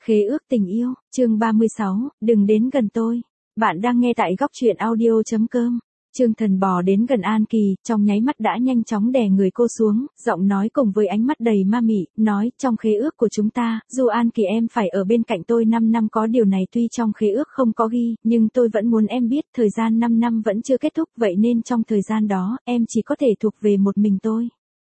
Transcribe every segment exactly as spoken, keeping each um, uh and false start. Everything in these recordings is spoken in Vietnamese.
Khế ước tình yêu, chương ba mươi sáu, đừng đến gần tôi. Bạn đang nghe tại góc truyện audio.com. Trương Thần bò đến gần An Kỳ, trong nháy mắt đã nhanh chóng đè người cô xuống, giọng nói cùng với ánh mắt đầy ma mị, nói, trong khế ước của chúng ta, dù An Kỳ em phải ở bên cạnh tôi năm năm có điều này tuy trong khế ước không có ghi, nhưng tôi vẫn muốn em biết thời gian năm năm vẫn chưa kết thúc, vậy nên trong thời gian đó, em chỉ có thể thuộc về một mình tôi.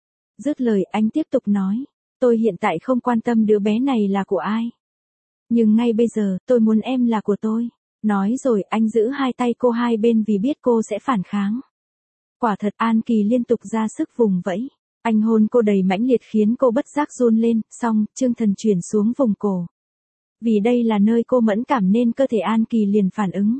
Dứt lời anh tiếp tục nói, tôi hiện tại không quan tâm đứa bé này là của ai. Nhưng ngay bây giờ, tôi muốn em là của tôi. Nói rồi anh giữ hai tay cô hai bên vì biết cô sẽ phản kháng. Quả thật An Kỳ liên tục ra sức vùng vẫy. Anh hôn cô đầy mãnh liệt khiến cô bất giác run lên, xong, Trương Thần chuyển xuống vùng cổ. Vì đây là nơi cô mẫn cảm nên cơ thể An Kỳ liền phản ứng.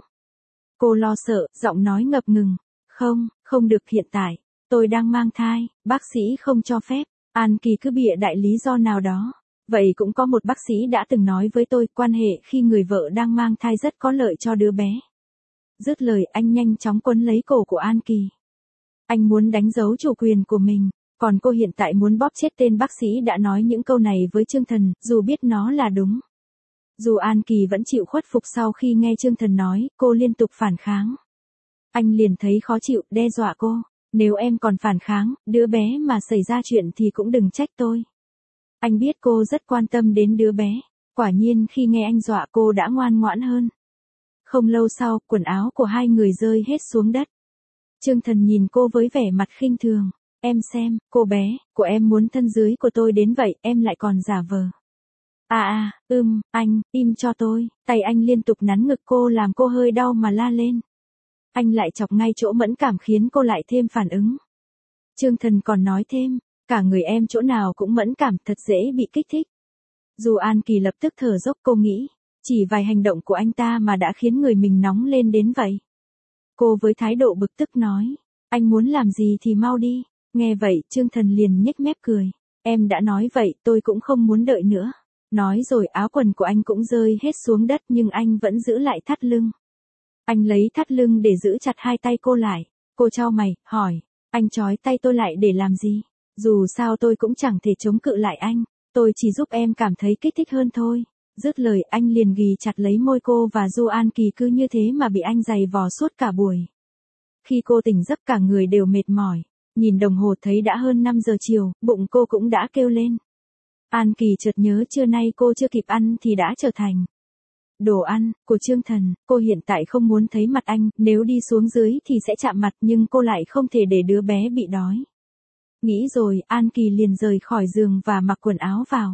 Cô lo sợ, giọng nói ngập ngừng. Không, không được hiện tại. Tôi đang mang thai, bác sĩ không cho phép. An Kỳ cứ bịa đại lý do nào đó. Vậy cũng có một bác sĩ đã từng nói với tôi, quan hệ khi người vợ đang mang thai rất có lợi cho đứa bé. Dứt lời anh nhanh chóng quấn lấy cổ của An Kỳ. Anh muốn đánh dấu chủ quyền của mình, còn cô hiện tại muốn bóp chết tên bác sĩ đã nói những câu này với Trương Thần, dù biết nó là đúng. Dù An Kỳ vẫn chịu khuất phục sau khi nghe Trương Thần nói, cô liên tục phản kháng. Anh liền thấy khó chịu, đe dọa cô, nếu em còn phản kháng, đứa bé mà xảy ra chuyện thì cũng đừng trách tôi. Anh biết cô rất quan tâm đến đứa bé, quả nhiên khi nghe anh dọa cô đã ngoan ngoãn hơn. Không lâu sau, quần áo của hai người rơi hết xuống đất. Trương Thần nhìn cô với vẻ mặt khinh thường, em xem, cô bé, của em muốn thân dưới của tôi đến vậy, em lại còn giả vờ. À à, ưm, anh, im cho tôi, tay anh liên tục nắn ngực cô làm cô hơi đau mà la lên. Anh lại chọc ngay chỗ mẫn cảm khiến cô lại thêm phản ứng. Trương Thần còn nói thêm, cả người em chỗ nào cũng mẫn cảm, thật dễ bị kích thích. Dù An Kỳ lập tức thở dốc, cô nghĩ, chỉ vài hành động của anh ta mà đã khiến người mình nóng lên đến vậy. Cô với thái độ bực tức nói, anh muốn làm gì thì mau đi. Nghe vậy, Trương Thần liền nhếch mép cười, em đã nói vậy, tôi cũng không muốn đợi nữa. Nói rồi áo quần của anh cũng rơi hết xuống đất nhưng anh vẫn giữ lại thắt lưng. Anh lấy thắt lưng để giữ chặt hai tay cô lại. Cô chau mày, hỏi, anh trói tay tôi lại để làm gì? Dù sao tôi cũng chẳng thể chống cự lại anh, tôi chỉ giúp em cảm thấy kích thích hơn thôi. Dứt lời anh liền ghì chặt lấy môi cô và Du An Kỳ cứ như thế mà bị anh giày vò suốt cả buổi. Khi cô tỉnh giấc cả người đều mệt mỏi, nhìn đồng hồ thấy đã hơn năm giờ chiều, bụng cô cũng đã kêu lên. An Kỳ chợt nhớ trưa nay cô chưa kịp ăn thì đã trở thành đồ ăn của Trương Thần. Cô hiện tại không muốn thấy mặt anh, nếu đi xuống dưới thì sẽ chạm mặt nhưng cô lại không thể để đứa bé bị đói. Nghĩ rồi, An Kỳ liền rời khỏi giường và mặc quần áo vào.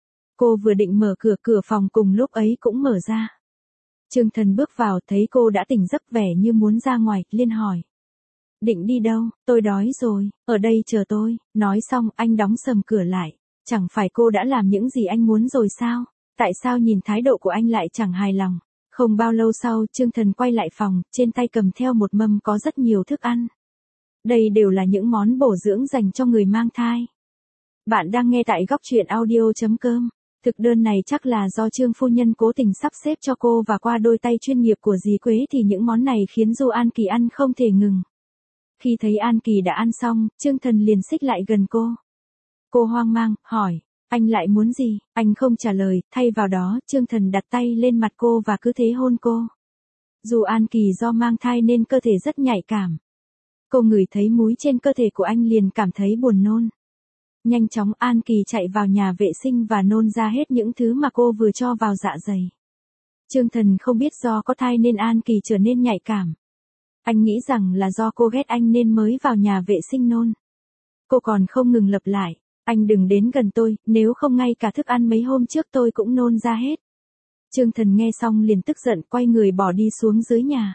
Cô vừa định mở cửa, cửa phòng cùng lúc ấy cũng mở ra. Trương Thần bước vào thấy cô đã tỉnh giấc vẻ như muốn ra ngoài, liền hỏi. Định đi đâu, tôi đói rồi, ở đây chờ tôi. Nói xong anh đóng sầm cửa lại. Chẳng phải cô đã làm những gì anh muốn rồi sao? Tại sao nhìn thái độ của anh lại chẳng hài lòng? Không bao lâu sau, Trương Thần quay lại phòng, trên tay cầm theo một mâm có rất nhiều thức ăn. Đây đều là những món bổ dưỡng dành cho người mang thai. Bạn đang nghe tại góc truyện audio.com. Thực đơn này chắc là do Trương phu nhân cố tình sắp xếp cho cô và qua đôi tay chuyên nghiệp của dì Quế thì những món này khiến Du An Kỳ ăn không thể ngừng. Khi thấy An Kỳ đã ăn xong, Trương Thần liền xích lại gần cô. Cô hoang mang, hỏi, anh lại muốn gì? Anh không trả lời, thay vào đó, Trương Thần đặt tay lên mặt cô và cứ thế hôn cô. Dù An Kỳ do mang thai nên cơ thể rất nhạy cảm. Cô ngửi thấy múi trên cơ thể của anh liền cảm thấy buồn nôn. Nhanh chóng An Kỳ chạy vào nhà vệ sinh và nôn ra hết những thứ mà cô vừa cho vào dạ dày. Trương Thần không biết do có thai nên An Kỳ trở nên nhạy cảm. Anh nghĩ rằng là do cô ghét anh nên mới vào nhà vệ sinh nôn. Cô còn không ngừng lặp lại, anh đừng đến gần tôi, nếu không ngay cả thức ăn mấy hôm trước tôi cũng nôn ra hết. Trương Thần nghe xong liền tức giận quay người bỏ đi xuống dưới nhà.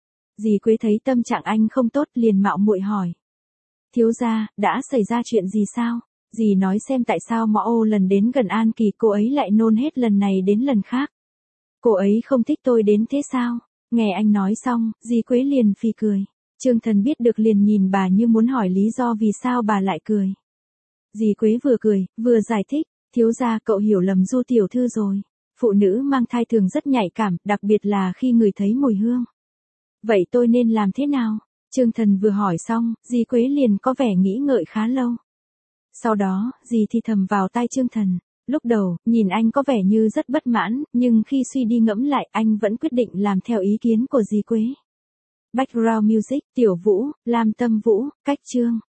Dì Quế thấy tâm trạng anh không tốt liền mạo muội hỏi. Thiếu gia, đã xảy ra chuyện gì sao? Dì nói xem tại sao Mõ Ô lần đến gần An Kỳ cô ấy lại nôn hết lần này đến lần khác. Cô ấy không thích tôi đến thế sao? Nghe anh nói xong, dì Quế liền phì cười. Trương Thần biết được liền nhìn bà như muốn hỏi lý do vì sao bà lại cười. Dì Quế vừa cười, vừa giải thích, thiếu gia cậu hiểu lầm Du tiểu thư rồi. Phụ nữ mang thai thường rất nhạy cảm, đặc biệt là khi ngửi thấy mùi hương. Vậy tôi nên làm thế nào? Trương Thần vừa hỏi xong, dì Quế liền có vẻ nghĩ ngợi khá lâu. Sau đó, dì thì thầm vào tai Trương Thần. Lúc đầu, nhìn anh có vẻ như rất bất mãn, nhưng khi suy đi ngẫm lại, anh vẫn quyết định làm theo ý kiến của dì Quế. Background music, Tiểu Vũ, Lam Tâm Vũ, Cách Chương.